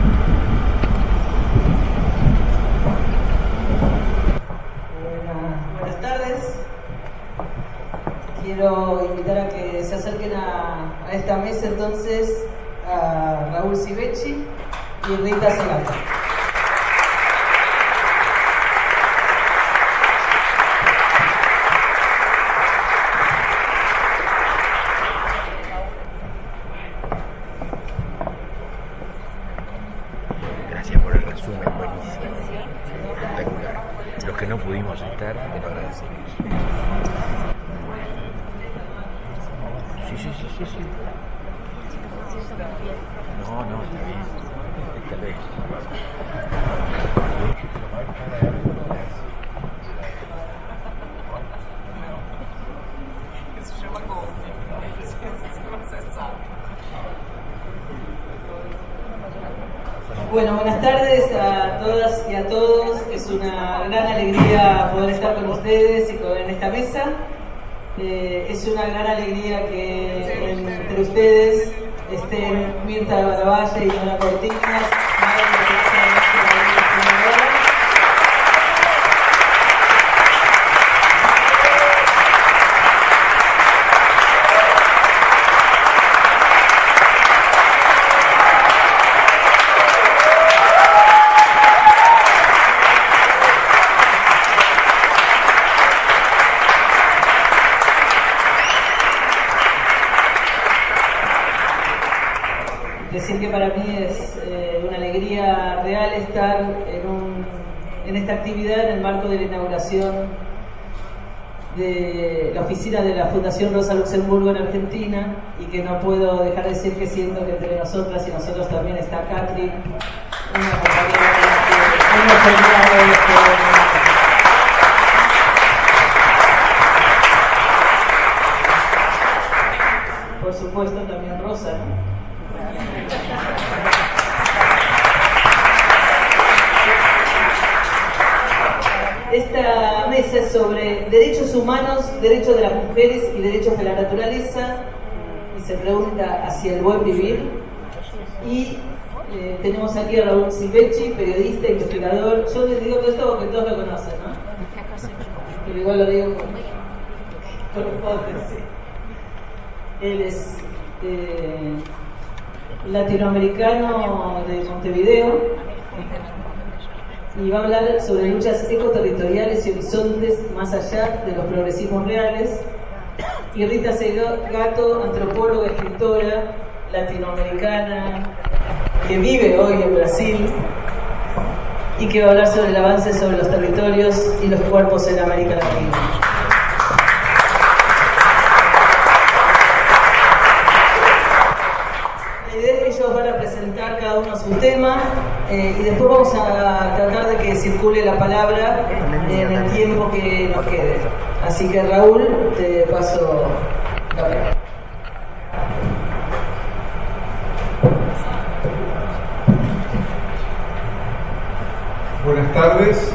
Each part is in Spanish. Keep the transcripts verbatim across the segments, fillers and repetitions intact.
Buenas tardes. Quiero invitar a que se acerquen a, a esta mesa entonces a Raúl Sivecci y Rita Segato. Gracias por el resumen, buenísimo, espectacular. Los que no pudimos estar, te lo agradecemos. Sí, sí, sí, sí, sí. No, no, está bien. Está bien. Isso chama golfe. Você sabe. Bueno, buenas tardes a todas y a todos. Es una gran alegría poder estar con ustedes y con, en esta mesa. Eh, es una gran alegría que entre ustedes estén Mirta Baravalle y Nora Cortinas. Decir que para mí es eh, una alegría real estar en, un, en esta actividad en el marco de la inauguración de la oficina de la Fundación Rosa Luxemburgo en Argentina, y que no puedo dejar de decir que siento que entre nosotras y nosotros también está Catherine, una compañera que hemos terminado este, por supuesto también Rosa, ¿no? Esta mesa es sobre derechos humanos, derechos de las mujeres y derechos de la naturaleza, y se pregunta hacia el buen vivir. Y eh, tenemos aquí a Raúl Sivecci, periodista, investigador. Yo les digo todo esto porque todos lo conocen, ¿no? Pero igual lo digo por, por hipótesis. Él es eh, latinoamericano de Montevideo y va a hablar sobre luchas ecoterritoriales y horizontes más allá de los progresismos reales. Y Rita Segato, antropóloga, escritora latinoamericana que vive hoy en Brasil y que va a hablar sobre el avance sobre los territorios y los cuerpos en América Latina. Ellos van a presentar cada uno su tema eh, y después vamos a tratar de que circule la palabra en el tiempo que nos quede. Así que Raúl, te paso la palabra. Buenas tardes.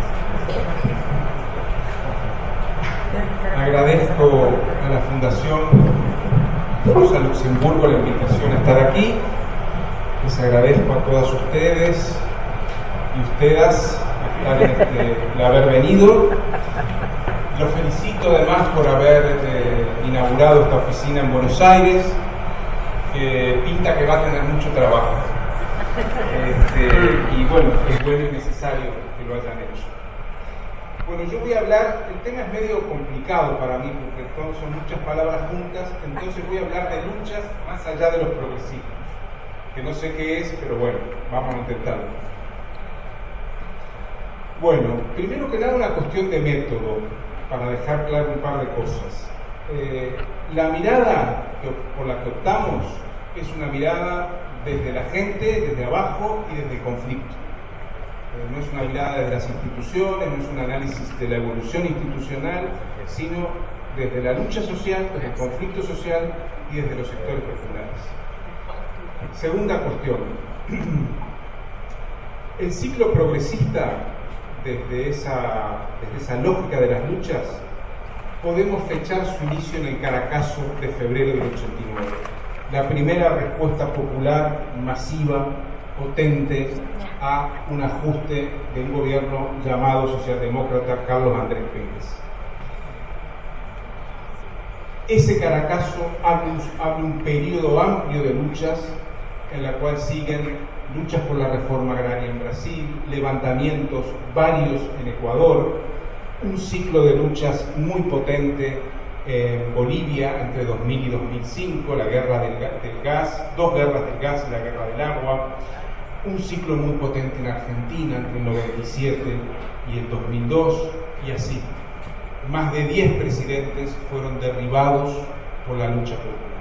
Agradezco a la Fundación Rosa Luxemburgo la invitación a estar aquí. Les agradezco a todas ustedes y ustedes estar en este, el haber venido. Los felicito además por haber eh, inaugurado esta oficina en Buenos Aires, que pinta que va a tener mucho trabajo. Este, y bueno, es bueno y necesario que lo hayan hecho. Bueno, yo voy a hablar, el tema es medio complicado para mí porque son muchas palabras juntas, entonces voy a hablar de luchas más allá de los progresismos, que no sé qué es, pero bueno, vamos a intentarlo. Bueno, primero que nada una cuestión de método, para dejar claro un par de cosas. Eh, la mirada que, por la que optamos es una mirada desde la gente, desde abajo y desde el conflicto. Eh, no es una mirada desde las instituciones, no es un análisis de la evolución institucional, sino desde la lucha social, desde el conflicto social y desde los sectores populares. Segunda cuestión. El ciclo progresista, desde esa, desde esa lógica de las luchas, podemos fechar su inicio en el Caracazo de febrero del ochenta y nueve. La primera respuesta popular masiva potente a un ajuste de un gobierno llamado socialdemócrata Carlos Andrés Pérez. Ese Caracazo abre un, abre un periodo amplio de luchas en la cual siguen luchas por la reforma agraria en Brasil, levantamientos varios en Ecuador, un ciclo de luchas muy potente en Bolivia entre dos mil y dos mil cinco, la guerra del, del gas, dos guerras del gas y la guerra del agua, un ciclo muy potente en Argentina entre el noventa y siete y el dos mil dos, y así. Más de diez presidentes fueron derribados por la lucha popular.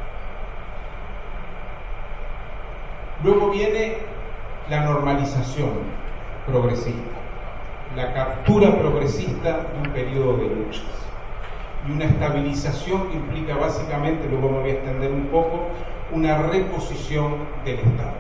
Luego viene la normalización progresista, la captura progresista de un periodo de luchas y una estabilización que implica básicamente, luego me voy a extender un poco, una reposición del Estado.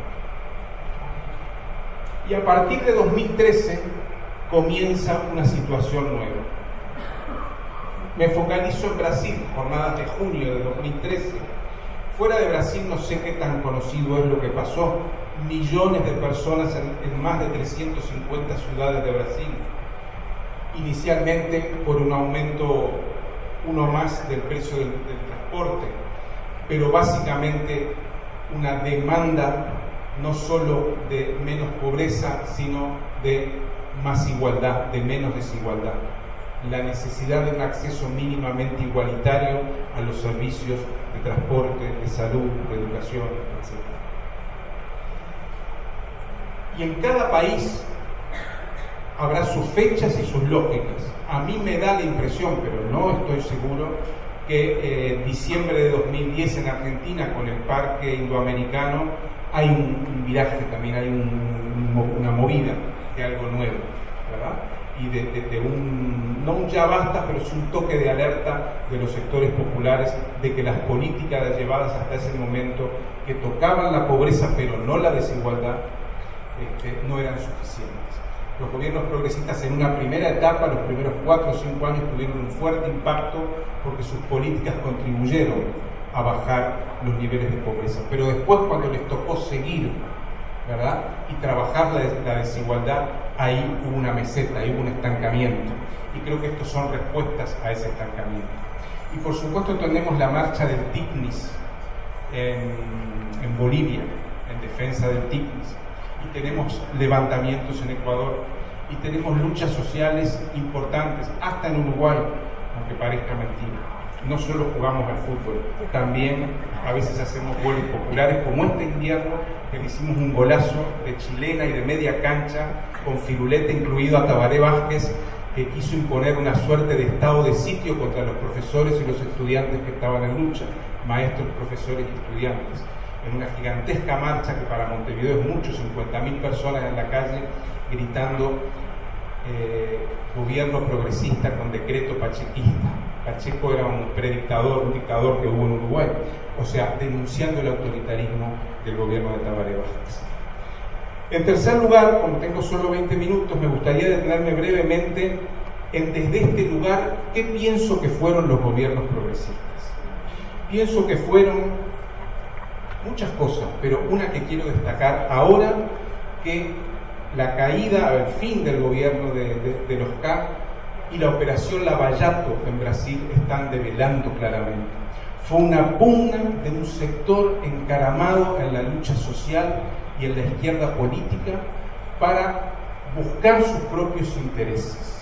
Y a partir de dos mil trece comienza una situación nueva. Me focalizo en Brasil, jornadas de junio de dos mil trece. Fuera de Brasil no sé qué tan conocido es lo que pasó. Millones de personas en, en más de trescientas cincuenta ciudades de Brasil. Inicialmente por un aumento, uno más del precio del, del transporte, pero básicamente una demanda no solo de menos pobreza, sino de más igualdad, de menos desigualdad. La necesidad de un acceso mínimamente igualitario a los servicios de transporte, de salud, de educación, etcétera. Y en cada país habrá sus fechas y sus lógicas. A mí me da la impresión, pero no estoy seguro, que en eh, diciembre de dos mil diez en Argentina, con el Parque Indoamericano, hay un, un viraje también, hay un, un, una movida de algo nuevo, ¿verdad? Y de, de, de un, no un ya basta, pero es un toque de alerta de los sectores populares de que las políticas llevadas hasta ese momento, que tocaban la pobreza pero no la desigualdad, este, no eran suficientes. Los gobiernos progresistas en una primera etapa, los primeros cuatro o cinco años, tuvieron un fuerte impacto porque sus políticas contribuyeron a bajar los niveles de pobreza. Pero después, cuando les tocó seguir, ¿verdad?, y trabajar la, la desigualdad, ahí hubo una meseta, ahí hubo un estancamiento. Y creo que estos son respuestas a ese estancamiento. Y por supuesto tenemos la marcha del TICNIS en, en Bolivia, en defensa del TICNIS. Y tenemos levantamientos en Ecuador, y tenemos luchas sociales importantes, hasta en Uruguay, aunque parezca mentira. No solo jugamos al fútbol, también a veces hacemos goles populares, como este invierno, que le hicimos un golazo de chilena y de media cancha, con firulete incluido a Tabaré Vázquez, que quiso imponer una suerte de estado de sitio contra los profesores y los estudiantes que estaban en lucha, maestros, profesores y estudiantes, en una gigantesca marcha que para Montevideo es mucho, cincuenta mil personas en la calle gritando eh, gobierno progresista con decreto pachequista. Pacheco era un predictador, un dictador que hubo en Uruguay, o sea, denunciando el autoritarismo del gobierno de Tabaré Vázquez. En tercer lugar, como tengo solo veinte minutos, me gustaría detenerme brevemente en desde este lugar qué pienso que fueron los gobiernos progresistas. Pienso que fueron muchas cosas, pero una que quiero destacar ahora, que la caída, el fin del gobierno de, de, de los K y la operación Lavallato en Brasil están develando claramente. Fue una pugna de un sector encaramado en la lucha social y en la izquierda política para buscar sus propios intereses.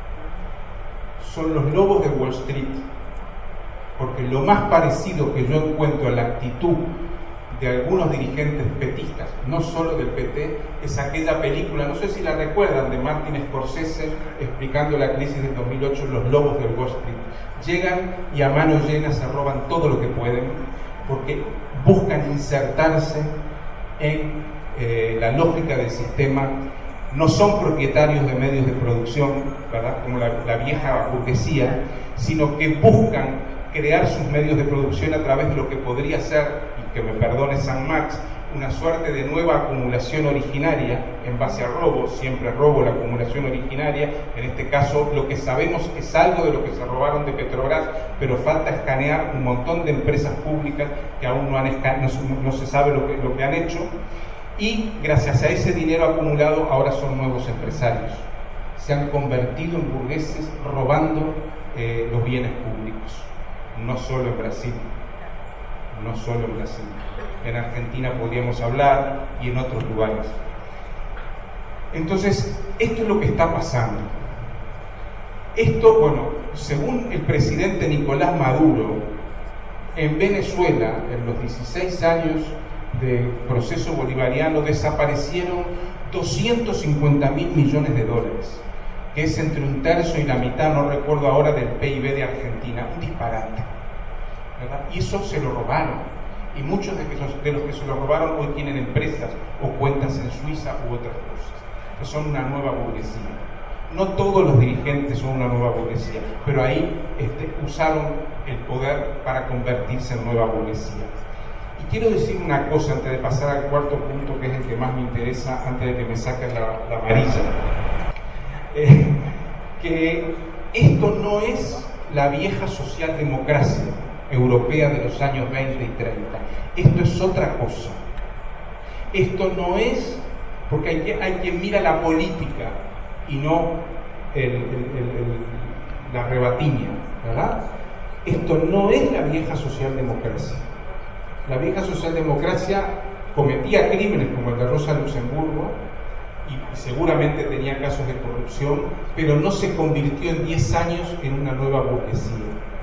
Son los lobos de Wall Street, porque lo más parecido que yo encuentro a la actitud de algunos dirigentes petistas, no solo del P T, es aquella película, no sé si la recuerdan, de Martin Scorsese, explicando la crisis del dos mil ocho, Los lobos de Wall Street. Llegan y a mano llena se roban todo lo que pueden, porque buscan insertarse en eh, la lógica del sistema. No son propietarios de medios de producción, ¿verdad?, como la, la vieja burguesía, sino que buscan crear sus medios de producción a través de lo que podría ser, y que me perdone San Marx, una suerte de nueva acumulación originaria en base a robo, siempre robo la acumulación originaria. En este caso lo que sabemos es algo de lo que se robaron de Petrobras, pero falta escanear un montón de empresas públicas que aún no, han esca- no, no se sabe lo que, lo que han hecho, y gracias a ese dinero acumulado ahora son nuevos empresarios. Se han convertido en burgueses robando eh, los bienes públicos, no solo en Brasil, no solo en Brasil. En Argentina podríamos hablar y en otros lugares. Entonces, esto es lo que está pasando. Esto, bueno, según el presidente Nicolás Maduro, en Venezuela, en los dieciséis años del proceso bolivariano, desaparecieron doscientos cincuenta mil millones de dólares, que es entre un tercio y la mitad, no recuerdo ahora, del P I B de Argentina. Un disparate, ¿verdad? Y eso se lo robaron. Y muchos de, que, de los que se lo robaron hoy tienen empresas o cuentas en Suiza u otras cosas. Que son una nueva burguesía. No todos los dirigentes son una nueva burguesía, pero ahí este, usaron el poder para convertirse en nueva burguesía. Y quiero decir una cosa antes de pasar al cuarto punto, que es el que más me interesa, antes de que me saquen la, la amarilla. Eh, que esto no es la vieja socialdemocracia europea de los años veinte y treinta. Esto es otra cosa. Esto no es, porque hay, hay quien mira la política y no el, el, el, el, la rebatiña, ¿verdad? Esto no es la vieja socialdemocracia. La vieja socialdemocracia cometía crímenes como el de Rosa Luxemburgo y seguramente tenía casos de corrupción, pero no se convirtió en diez años en una nueva burguesía.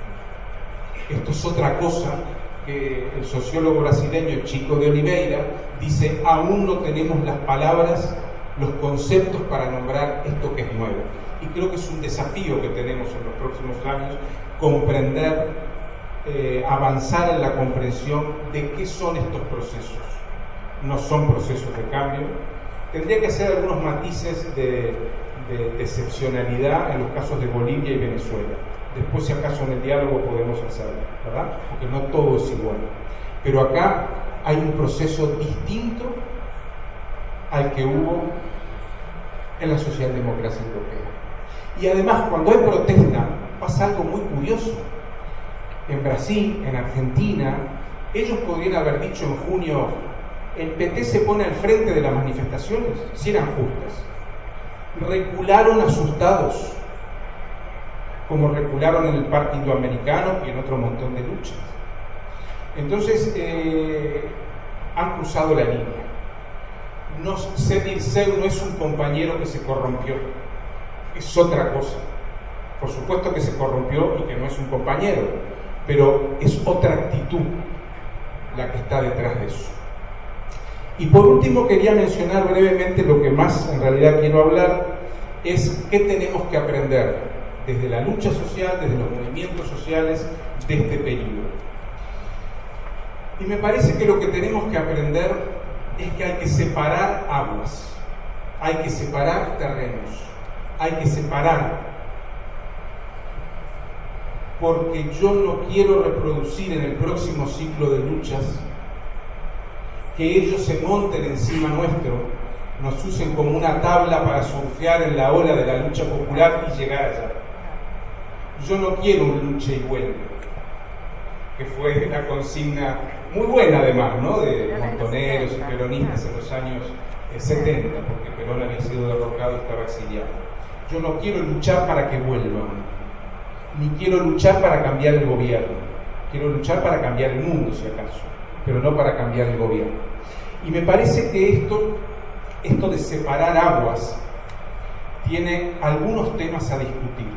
Esto es otra cosa que el sociólogo brasileño Chico de Oliveira dice: aún no tenemos las palabras, los conceptos para nombrar esto que es nuevo. Y creo que es un desafío que tenemos en los próximos años, comprender, eh, avanzar en la comprensión de qué son estos procesos. No son procesos de cambio. Tendría que hacer algunos matices de, de, de excepcionalidad en los casos de Bolivia y Venezuela. Después, si acaso, en el diálogo podemos hacerlo, ¿verdad? Porque no todo es igual. Pero acá hay un proceso distinto al que hubo en la socialdemocracia europea. Y además, cuando hay protesta, pasa algo muy curioso. En Brasil, en Argentina, ellos podrían haber dicho en junio: el P T se pone al frente de las manifestaciones, si eran justas. Recularon asustados, como recularon en el Parque Indoamericano y en otro montón de luchas. Entonces, eh, han cruzado la línea. No, Zé Dirceu no es un compañero que se corrompió, es otra cosa. Por supuesto que se corrompió y que no es un compañero, pero es otra actitud la que está detrás de eso. Y por último, quería mencionar brevemente lo que más en realidad quiero hablar, es qué tenemos que aprender desde la lucha social, desde los movimientos sociales de este periodo. Y me parece que lo que tenemos que aprender es que hay que separar aguas, hay que separar terrenos, hay que separar, porque yo no quiero reproducir en el próximo ciclo de luchas que ellos se monten encima nuestro, nos usen como una tabla para surfear en la ola de la lucha popular y llegar allá. Yo no quiero un lucha y vuelve, que fue una consigna muy buena además, ¿no?, de montoneros y peronistas en los años setenta, porque Perón había sido derrocado y estaba exiliado. Yo no quiero luchar para que vuelvan, ni quiero luchar para cambiar el gobierno. Quiero luchar para cambiar el mundo, si acaso, pero no para cambiar el gobierno. Y me parece que esto, esto de separar aguas tiene algunos temas a discutir,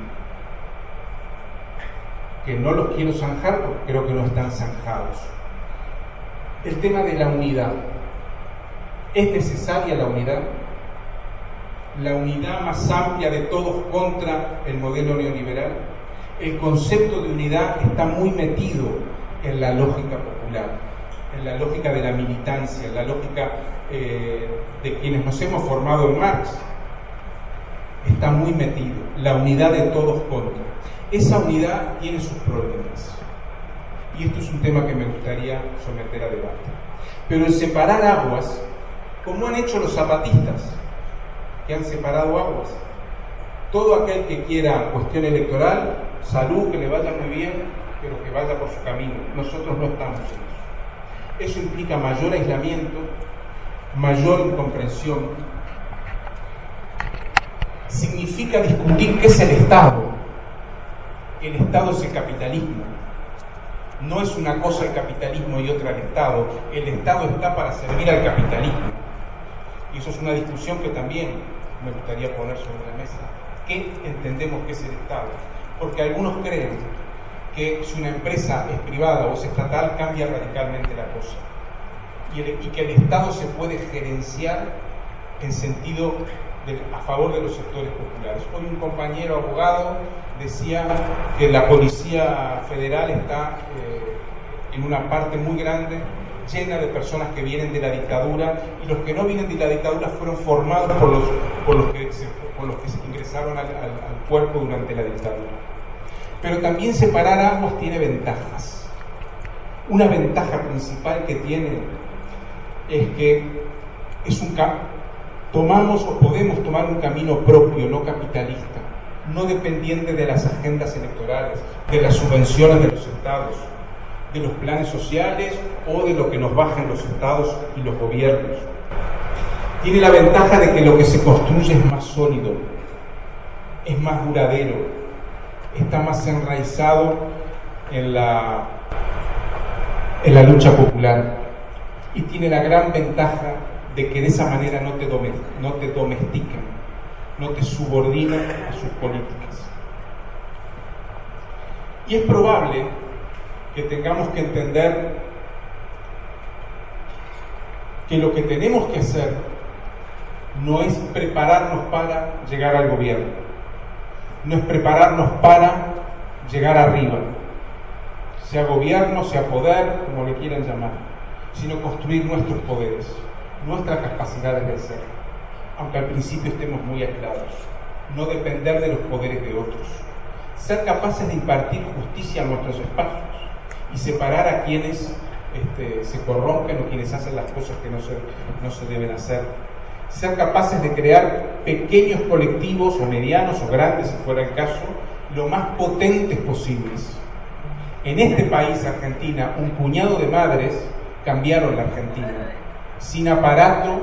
que no los quiero zanjar porque creo que no están zanjados. El tema de la unidad. ¿Es necesaria la unidad? La unidad más amplia de todos contra el modelo neoliberal. El concepto de unidad está muy metido en la lógica popular, en la lógica de la militancia, en la lógica eh, de quienes nos hemos formado en Marx. Está muy metido, la unidad de todos contra. Esa unidad tiene sus problemas. Y esto es un tema que me gustaría someter a debate. Pero el separar aguas, como han hecho los zapatistas, que han separado aguas. Todo aquel que quiera cuestión electoral, salud, que le vaya muy bien, pero que vaya por su camino. Nosotros no estamos en eso. Eso implica mayor aislamiento, mayor incomprensión, significa discutir qué es el Estado. El Estado es el capitalismo. No es una cosa el capitalismo y otra el Estado. El Estado está para servir al capitalismo. Y eso es una discusión que también me gustaría poner sobre la mesa. ¿Qué entendemos que es el Estado? Porque algunos creen que si una empresa es privada o es estatal, cambia radicalmente la cosa. Y, el, y que el Estado se puede gerenciar en sentido de, a favor de los sectores populares. Hoy un compañero abogado decía que la Policía Federal está eh, en una parte muy grande llena de personas que vienen de la dictadura, y los que no vienen de la dictadura fueron formados por los, por los, que, se, por los que se ingresaron al, al, al cuerpo durante la dictadura. Pero también separar aguas tiene ventajas. Una ventaja principal que tiene es que es un tomamos o podemos tomar un camino propio, no capitalista, no dependiente de las agendas electorales, de las subvenciones de los estados, de los planes sociales o de lo que nos bajen los estados y los gobiernos. Tiene la ventaja de que lo que se construye es más sólido, es más duradero, está más enraizado en la, en la lucha popular, y tiene la gran ventaja de que de esa manera no te, no te domestican, no te subordinan a sus políticas. Y es probable que tengamos que entender que lo que tenemos que hacer no es prepararnos para llegar al gobierno, no es prepararnos para llegar arriba, sea gobierno, sea poder, como le quieran llamar, sino construir nuestros poderes, nuestras capacidades de ser, aunque al principio estemos muy aislados, no depender de los poderes de otros, ser capaces de impartir justicia a nuestros espacios y separar a quienes este, se corrompen o quienes hacen las cosas que no se, no se deben hacer, ser capaces de crear pequeños colectivos o medianos o grandes, si fuera el caso, lo más potentes posibles. En este país, Argentina, un puñado de madres cambiaron la Argentina, sin aparato,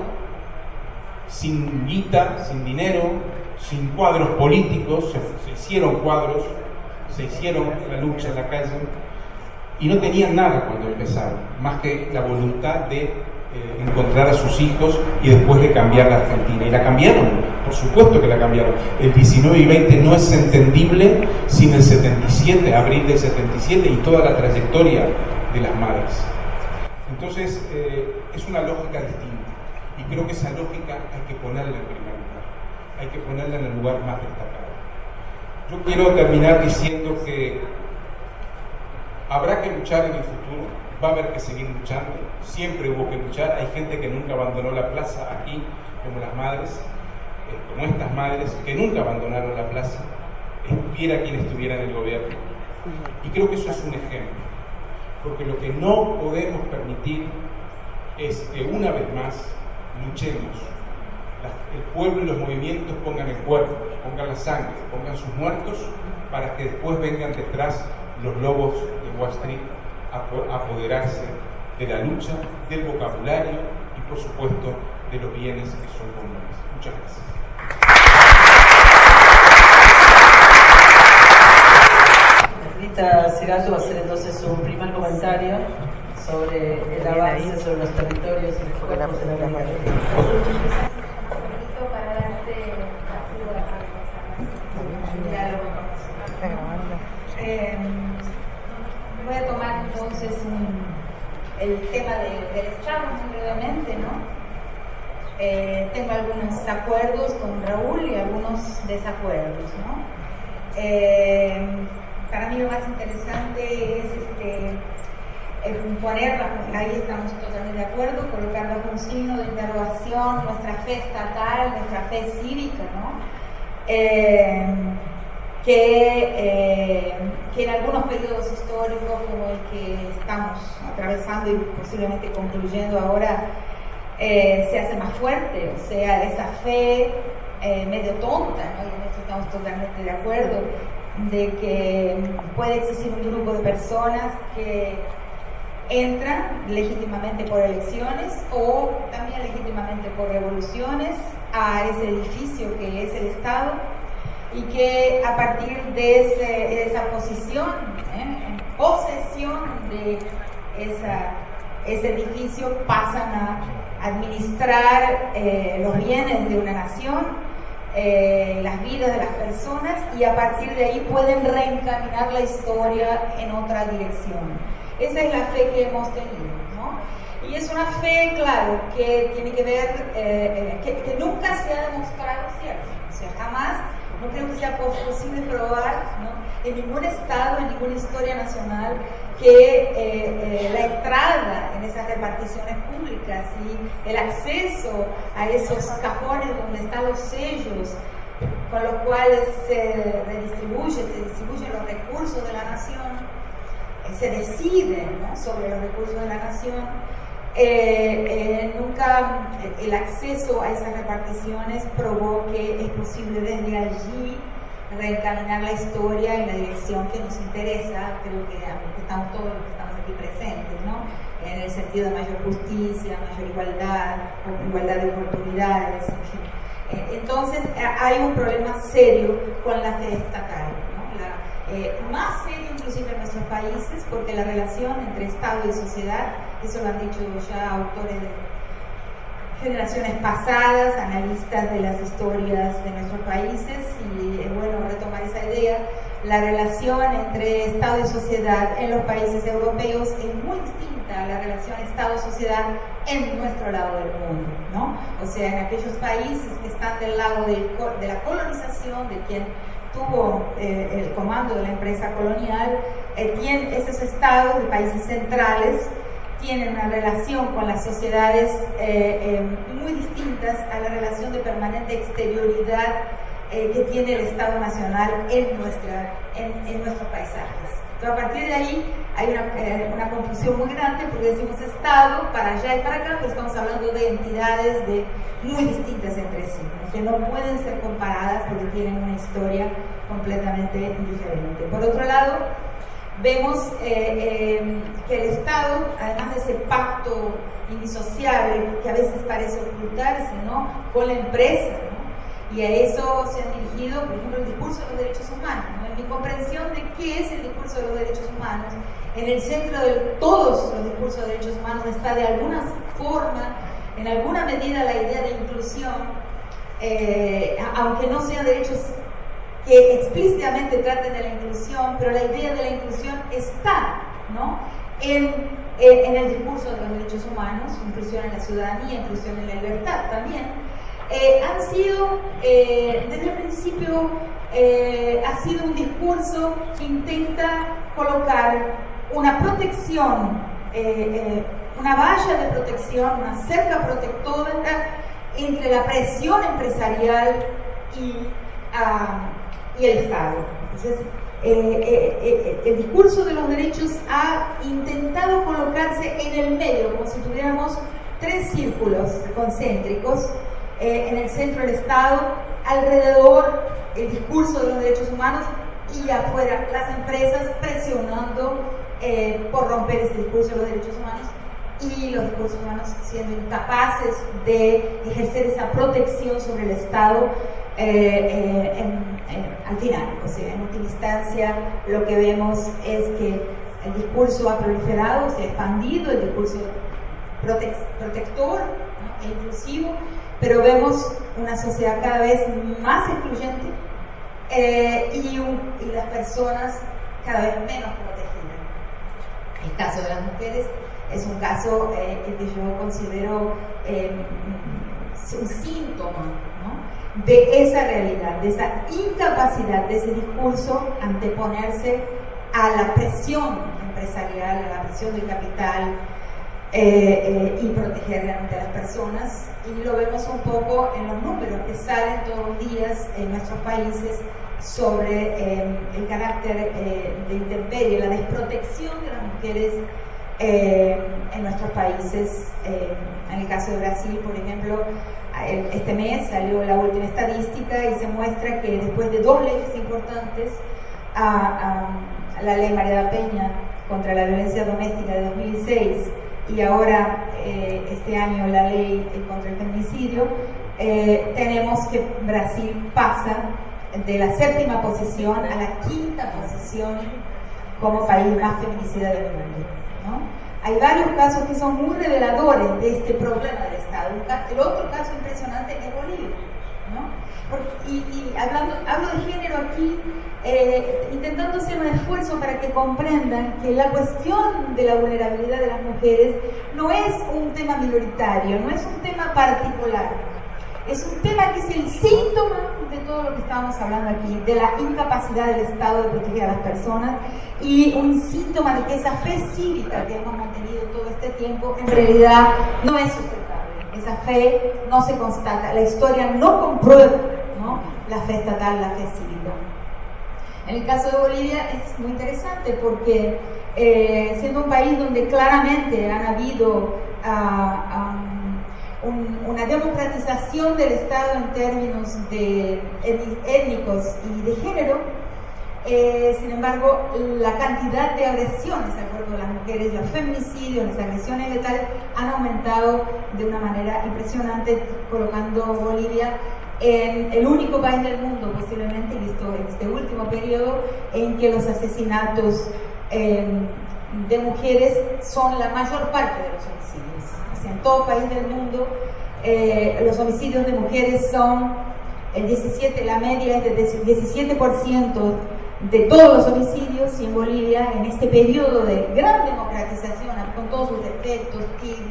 sin guita, sin dinero, sin cuadros políticos, se, se hicieron cuadros, se hicieron la lucha en la calle, y no tenían nada cuando empezaron, más que la voluntad de eh, encontrar a sus hijos y después de cambiar la Argentina. Y la cambiaron, por supuesto que la cambiaron. El diecinueve y veinte no es entendible sin el setenta y siete, abril del setenta y siete, y toda la trayectoria de las madres. Entonces, eh, es una lógica distinta, y creo que esa lógica hay que ponerla en primer lugar, hay que ponerla en el lugar más destacado. Yo quiero terminar diciendo que habrá que luchar en el futuro, va a haber que seguir luchando, siempre hubo que luchar, hay gente que nunca abandonó la plaza aquí, como las madres, eh, como estas madres, que nunca abandonaron la plaza, estuviera quien estuviera en el gobierno. Y creo que eso es un ejemplo, porque lo que no podemos permitir es que una vez más luchemos, la, el pueblo y los movimientos pongan el cuerpo, pongan la sangre, pongan sus muertos, para que después vengan detrás los lobos de Wall Street a apoderarse de la lucha, del vocabulario y, por supuesto, de los bienes que son comunes. Muchas gracias. Rita Segato va a hacer entonces un primer comentario sobre el avance sobre los territorios y los cuerpos de la vida. Para darte eh, voy a tomar entonces un, el tema de, del Estado muy brevemente, ¿no? Eh, tengo algunos acuerdos con Raúl y algunos desacuerdos, ¿no? Eh, para mí lo más interesante es este, poner, ahí estamos totalmente de acuerdo, colocar bajo un signo de interrogación nuestra fe estatal, nuestra fe cívica, ¿no? Eh, que, eh, que en algunos periodos históricos como el que estamos atravesando y posiblemente concluyendo ahora, eh, se hace más fuerte, o sea, esa fe eh, medio tonta, ¿no? Y en esto estamos totalmente de acuerdo, de que puede existir un grupo de personas que entran legítimamente por elecciones o también legítimamente por revoluciones a ese edificio que es el Estado, y que a partir de, ese, de esa posición, ¿eh? en posesión de esa, ese edificio, pasan a administrar eh, los bienes de una nación, eh, las vidas de las personas, y a partir de ahí pueden reencaminar la historia en otra dirección. Esa es la fe que hemos tenido, ¿no? Y es una fe, claro, que tiene que ver, eh, que, que nunca se ha demostrado cierto, o sea, jamás. No creo que sea posible probar, ¿no?, en ningún estado, en ninguna historia nacional, que eh, eh, la entrada en esas reparticiones públicas y el acceso a esos cajones donde están los sellos con los cuales se redistribuye, se distribuyen los recursos de la nación, eh, se decide, ¿no?, sobre los recursos de la nación. Eh, eh, nunca el acceso a esas reparticiones probó que es posible desde allí reencaminar la historia en la dirección que nos interesa. Creo que estamos todos los que estamos aquí presentes, ¿no?, en el sentido de mayor justicia, mayor igualdad, igualdad de oportunidades, en fin. Entonces hay un problema serio con la fe estatal, ¿no? La, eh, más serio inclusive en nuestros países, porque la relación entre Estado y sociedad, eso lo han dicho ya autores de generaciones pasadas, analistas de las historias de nuestros países, y es bueno retomar esa idea. La relación entre Estado y sociedad en los países europeos es muy distinta a la relación Estado-sociedad en nuestro lado del mundo, ¿no? O sea, en aquellos países que están del lado del, de la colonización, de quien tuvo eh, el comando de la empresa colonial, eh, tienen esos estados de países centrales, tienen una relación con las sociedades eh, eh, muy distintas a la relación de permanente exterioridad eh, que tiene el Estado Nacional en, nuestra, en, en nuestros paisajes. Entonces, a partir de ahí hay una, eh, una confusión muy grande, porque decimos Estado para allá y para acá, pero estamos hablando de entidades de, muy distintas entre sí, ¿no?, que no pueden ser comparadas porque tienen una historia completamente diferente. Por otro lado, vemos eh, eh, que el Estado, además de ese pacto indisociable que a veces parece ocultarse, ¿no?, con la empresa, ¿no?, y a eso se han dirigido, por ejemplo, el discurso de los derechos humanos, ¿no? En mi comprensión de qué es el discurso de los derechos humanos, en el centro de todos los discursos de derechos humanos está de alguna forma, en alguna medida, la idea de inclusión, eh, aunque no sean derechos que explícitamente traten de la inclusión, pero la idea de la inclusión está, ¿no?, en, en, en el discurso de los derechos humanos, inclusión en la ciudadanía, inclusión en la libertad también. Eh, han sido, eh, desde el principio, eh, ha sido un discurso que intenta colocar una protección, eh, eh, una valla de protección, una cerca protectora entre la presión empresarial y, uh, y el Estado. Entonces, eh, eh, eh, el discurso de los derechos ha intentado colocarse en el medio, como si tuviéramos tres círculos concéntricos. Eh, en el centro del Estado, alrededor el discurso de los derechos humanos, y afuera las empresas presionando eh, por romper ese discurso de los derechos humanos, y los recursos humanos siendo incapaces de ejercer esa protección sobre el Estado eh, eh, en, en, al final. O sea, en última instancia lo que vemos es que el discurso ha proliferado, se ha expandido, el discurso protec protector, ¿no?, e inclusivo, pero vemos una sociedad cada vez más excluyente eh, y, un, y las personas cada vez menos protegidas. El caso de las mujeres es un caso eh, que yo considero eh, un síntoma, ¿no?, de esa realidad, de esa incapacidad de ese discurso anteponerse a la presión empresarial, a la presión del capital, eh, eh, y proteger realmente a las personas. Y lo vemos un poco en los números que salen todos los días en nuestros países sobre eh, el carácter eh, de intemperie, la desprotección de las mujeres eh, en nuestros países. Eh, en el caso de Brasil, por ejemplo, este mes salió la última estadística y se muestra que después de dos leyes importantes, a, a, a la ley María da Peña contra la violencia doméstica de dos mil seis y ahora eh, este año la ley contra el feminicidio, eh, tenemos que Brasil pasa de la séptima posición a la quinta posición como país más feminicida del mundo, ¿no? Hay varios casos que son muy reveladores de este problema del Estado. El otro caso impresionante es Bolivia, ¿no? Y, y hablando, hablo de género aquí, eh, intentando hacer un esfuerzo para que comprendan que la cuestión de la vulnerabilidad de las mujeres no es un tema minoritario, no es un tema particular, es un tema que es el síntoma de todo lo que estábamos hablando aquí, de la incapacidad del Estado de proteger a las personas y un síntoma de que esa fe cívica que hemos mantenido todo este tiempo en realidad no es sustentable. Esa fe no se constata, la historia no comprueba, ¿no?, la fe estatal, la fe cívica. En el caso de Bolivia es muy interesante porque eh, siendo un país donde claramente han habido uh, um, un, una democratización del Estado en términos de étnicos y de género, eh, sin embargo la cantidad de agresiones a cuerpo de las mujeres, los feminicidios, las agresiones letales han aumentado de una manera impresionante, colocando Bolivia en el único país del mundo posiblemente visto en este último periodo en que los asesinatos eh, de mujeres son la mayor parte de los homicidios. O sea, en todo país del mundo eh, los homicidios de mujeres son el diecisiete, la media es de diecisiete por ciento de todos los homicidios, y en Bolivia, en este periodo de gran democratización, con todos sus defectos,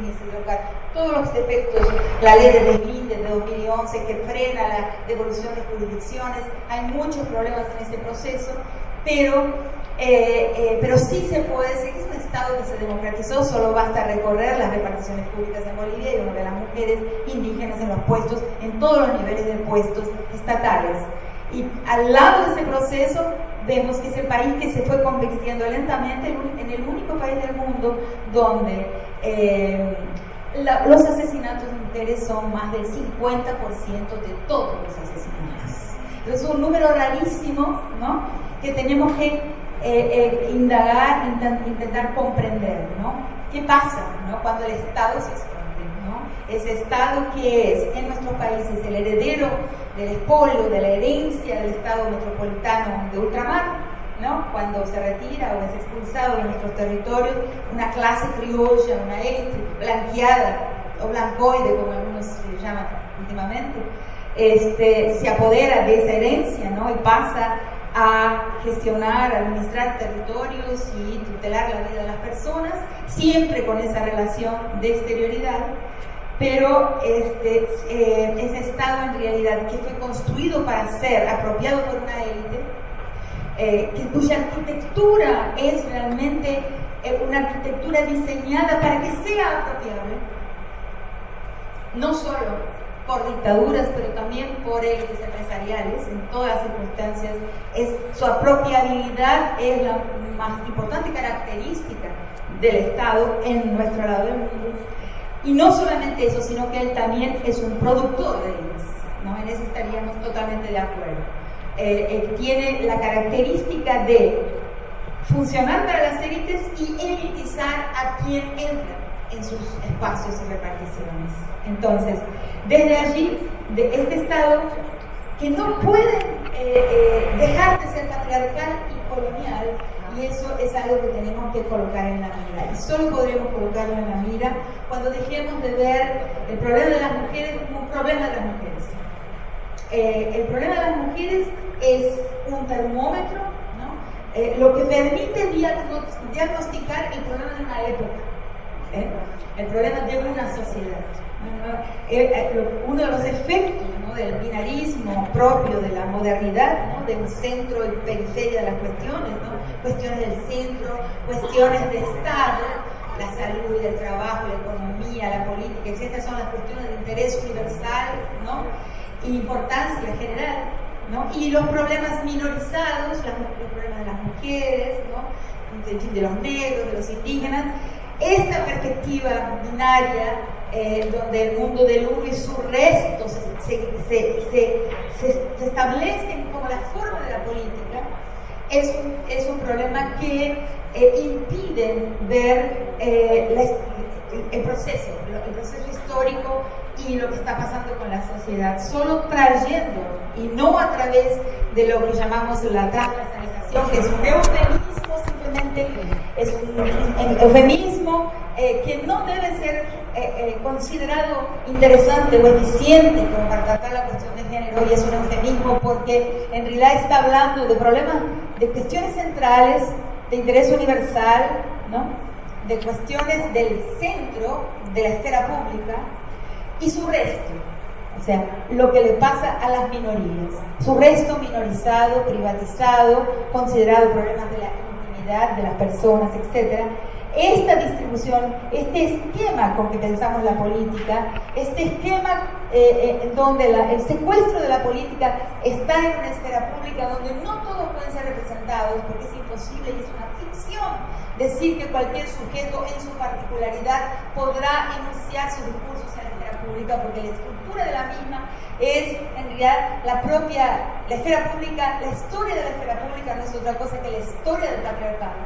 todos los defectos, la ley de dos mil, de dos mil once, que frena la devolución de jurisdicciones, hay muchos problemas en ese proceso, pero, eh, eh, pero sí se puede decir que es un Estado que se democratizó, solo basta recorrer las reparticiones públicas en Bolivia y uno ve a las mujeres indígenas en los puestos, en todos los niveles de puestos estatales. Y al lado de ese proceso vemos que es el país que se fue convirtiendo lentamente en el único país del mundo donde eh, la, los asesinatos de mujeres son más del cincuenta por ciento de todos los asesinatos. Entonces es un número rarísimo, ¿no?, que tenemos que eh, eh, indagar, intent, intentar comprender, ¿no? ¿Qué pasa, ¿no?, cuando el Estado se expande, ¿no? Ese Estado que es en nuestros países el heredero del expolio, de la herencia del Estado metropolitano de ultramar, ¿no?, cuando se retira o es expulsado de nuestros territorios una clase criolla, una élite blanqueada o blancoide, como algunos se llaman últimamente, este, se apodera de esa herencia, ¿no?, y pasa a gestionar, a administrar territorios y tutelar la vida de las personas, siempre con esa relación de exterioridad. Pero este, eh, ese Estado en realidad que fue construido para ser apropiado por una élite, eh, que, cuya arquitectura es realmente eh, una arquitectura diseñada para que sea apropiable, no solo por dictaduras, pero también por élites empresariales, en todas las circunstancias, es, su apropiabilidad es la más importante característica del Estado en nuestro lado del mundo. Y no solamente eso, sino que él también es un productor de élites, ¿no? En eso estaríamos totalmente de acuerdo. Eh, eh, tiene la característica de funcionar para las élites y elitizar a quien entra en sus espacios y reparticiones. Entonces, desde allí, de este Estado que no puede eh, eh, dejar de ser patriarcal y colonial, y eso es algo que tenemos que colocar en la mira, y solo podremos colocarlo en la mira cuando dejemos de ver el problema de las mujeres como un problema de las mujeres. Eh, el problema de las mujeres es un termómetro, ¿no?, eh, lo que permite diagnosticar el problema de una época, ¿eh? el problema de una sociedad. Uno de los efectos, ¿no?, del binarismo propio de la modernidad, ¿no?, de un centro y periferia de las cuestiones, ¿no?, cuestiones del centro, cuestiones de Estado, la salud y el trabajo, la economía, la política, etcétera, son las cuestiones de interés universal, ¿no?, y importancia general, ¿no?, y los problemas minorizados, los problemas de las mujeres, ¿no?, de, de los negros, de los indígenas. Esta perspectiva binaria, eh, donde el mundo del uno y su resto se, se, se, se, se, se establecen como la forma de la política, es un, es un problema que eh, impiden ver eh, la, el proceso, el proceso histórico y lo que está pasando con la sociedad, solo trayendo y no a través de lo que llamamos la transversalización, que es un eufemismo, simplemente es un eufemismo eh, que no debe ser eh, eh, considerado interesante o eficiente como para tratar la cuestión de género, y es un eufemismo porque en realidad está hablando de problemas, de cuestiones centrales, de interés universal, ¿no?, de cuestiones del centro de la esfera pública y su resto, o sea, lo que le pasa a las minorías, su resto minorizado, privatizado, considerado problemas de la intimidad de las personas, etcétera. Esta distribución, este esquema con que pensamos la política, este esquema eh, eh, donde la, el secuestro de la política está en una esfera pública donde no todos pueden ser representados porque es imposible y es una ficción decir que cualquier sujeto en su particularidad podrá enunciar sus discursos en la esfera pública, porque la estructura de la misma es en realidad la propia, la esfera pública, la historia de la esfera pública no es otra cosa que la historia del patriarcado.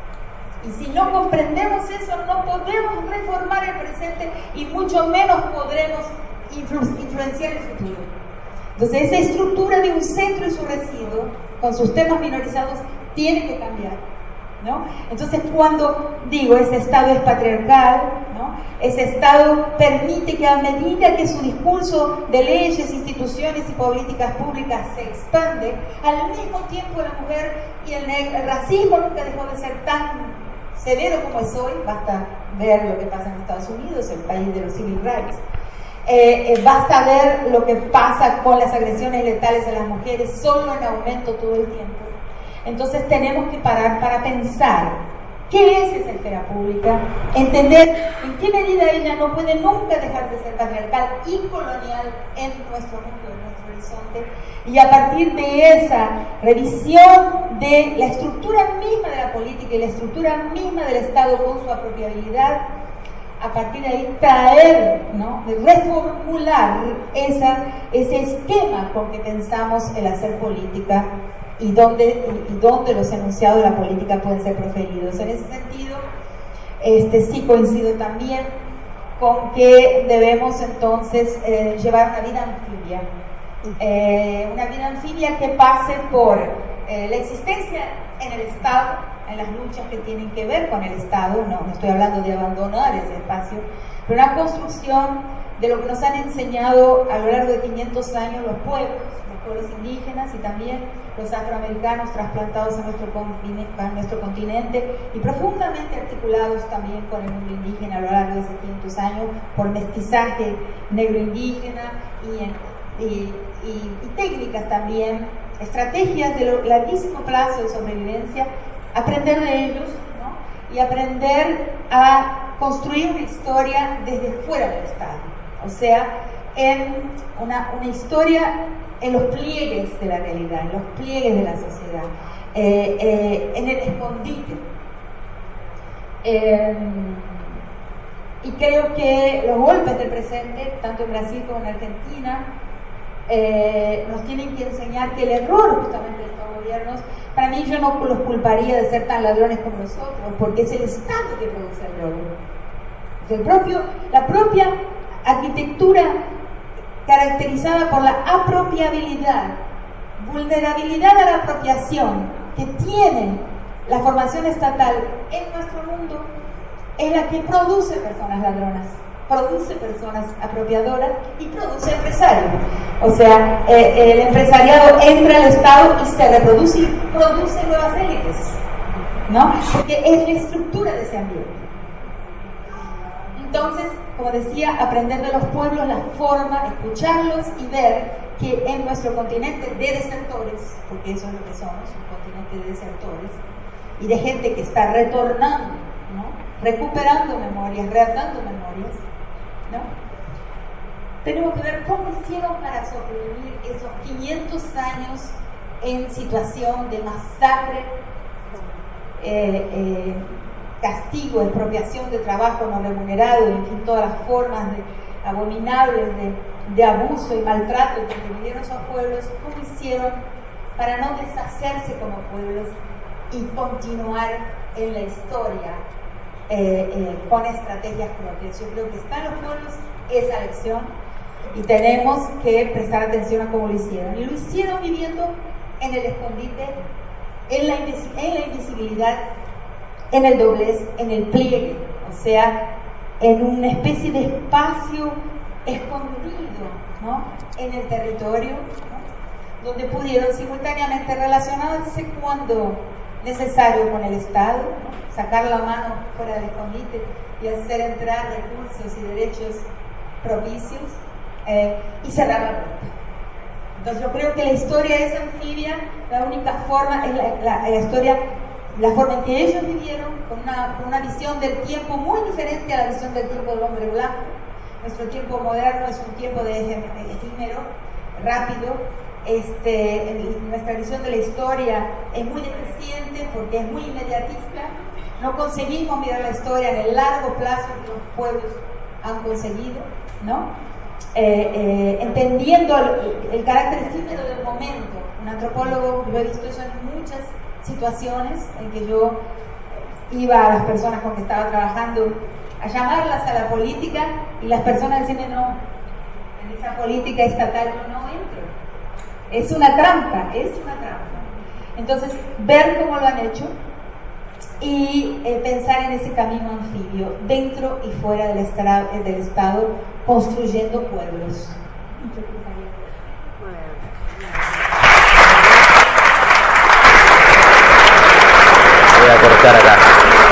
Y si no comprendemos eso, no podemos reformar el presente y mucho menos podremos influ- influenciar el futuro. Entonces, esa estructura de un centro y su residuo, con sus temas minorizados, tiene que cambiar, ¿no? Entonces, cuando digo ese Estado es patriarcal, ¿no?, ese Estado permite que a medida que su discurso de leyes, instituciones y políticas públicas se expande, al mismo tiempo la mujer y el, el racismo nunca dejó de ser tan severo como es hoy. Basta ver lo que pasa en Estados Unidos, el país de los civil rights. Eh, eh, basta ver lo que pasa con las agresiones letales a las mujeres, solo en aumento todo el tiempo. Entonces tenemos que parar para pensar qué es esa esfera pública, entender en qué medida ella no puede nunca dejar de ser patriarcal y colonial en nuestro mundo, en nuestro horizonte, y a partir de esa revisión de la estructura misma de la política y la estructura misma del Estado con su apropiabilidad, a partir de ahí traer, ¿no?, reformular esa, ese esquema con que pensamos el hacer política y donde, y, y donde los enunciados de la política pueden ser proferidos. En ese sentido, este, sí coincido también con que debemos entonces eh, llevar una vida anfibia, eh, una vida anfibia que pase por eh, la existencia en el Estado, en las luchas que tienen que ver con el Estado, no, no estoy hablando de abandonar ese espacio, pero una construcción de lo que nos han enseñado a lo largo de quinientos años los pueblos, los pueblos indígenas y también los afroamericanos trasplantados a nuestro continente, a nuestro continente y profundamente articulados también con el mundo indígena a lo largo de esos quinientos años por mestizaje negro-indígena y, y, y, y técnicas también, estrategias de larguísimo plazo de sobrevivencia, aprender de ellos, ¿no?, y aprender a construir una historia desde fuera del Estado, o sea, en una, una historia en los pliegues de la realidad, en los pliegues de la sociedad, eh, eh, en el escondite. Eh, y creo que los golpes del presente, tanto en Brasil como en Argentina, eh, nos tienen que enseñar que el error justamente de estos gobiernos, para mí yo no los culparía de ser tan ladrones como nosotros, porque es el Estado que produce el robo. El propio, la propia arquitectura caracterizada por la apropiabilidad, vulnerabilidad a la apropiación que tiene la formación estatal en nuestro mundo, es la que produce personas ladronas, produce personas apropiadoras y produce empresarios. O sea, eh, el empresariado entra al Estado y se reproduce y produce nuevas élites, ¿no? Porque es la estructura de ese ambiente. Entonces, como decía, aprender de los pueblos la forma, escucharlos y ver que en nuestro continente de desertores, porque eso es lo que somos, un continente de desertores, y de gente que está retornando, ¿no?, recuperando memorias, reatando memorias, ¿no?, tenemos que ver cómo hicieron para sobrevivir esos quinientos años en situación de masacre, eh, eh, castigo, expropiación de trabajo no remunerado, en fin, todas las formas de, abominables de, de abuso y maltrato que vivieron esos pueblos. ¿Cómo hicieron para no deshacerse como pueblos y continuar en la historia eh, eh, con estrategias propias. Yo creo que están los pueblos esa lección y tenemos que prestar atención a cómo lo hicieron. Y lo hicieron viviendo en el escondite, en la, en la invisibilidad, en el doblez, en el pliegue, o sea, en una especie de espacio escondido, ¿no?, en el territorio, ¿no?, donde pudieron simultáneamente relacionarse cuando necesario con el Estado, ¿no?, sacar la mano fuera del escondite y hacer entrar recursos y derechos propicios, eh, y cerrar la puerta. Entonces yo creo que la historia es anfibia, la única forma es la, la, la historia, la forma en que ellos vivieron, con una, con una visión del tiempo muy diferente a la visión del tiempo del hombre blanco. Nuestro tiempo moderno es un tiempo de efímero, rápido. Este, el, nuestra visión de la historia es muy deficiente porque es muy inmediatista. No conseguimos mirar la historia en el largo plazo que los pueblos han conseguido, ¿no? Eh, eh, entendiendo el, el carácter efímero del momento. Un antropólogo, lo he visto eso en muchas situaciones en que yo iba a las personas con que estaba trabajando a llamarlas a la política y las personas decían: no, en esa política estatal yo no entro, es una trampa, es una trampa. Entonces, ver cómo lo han hecho y eh, pensar en ese camino anfibio, dentro y fuera del, estra, del Estado, construyendo pueblos. Voy a cortar acá.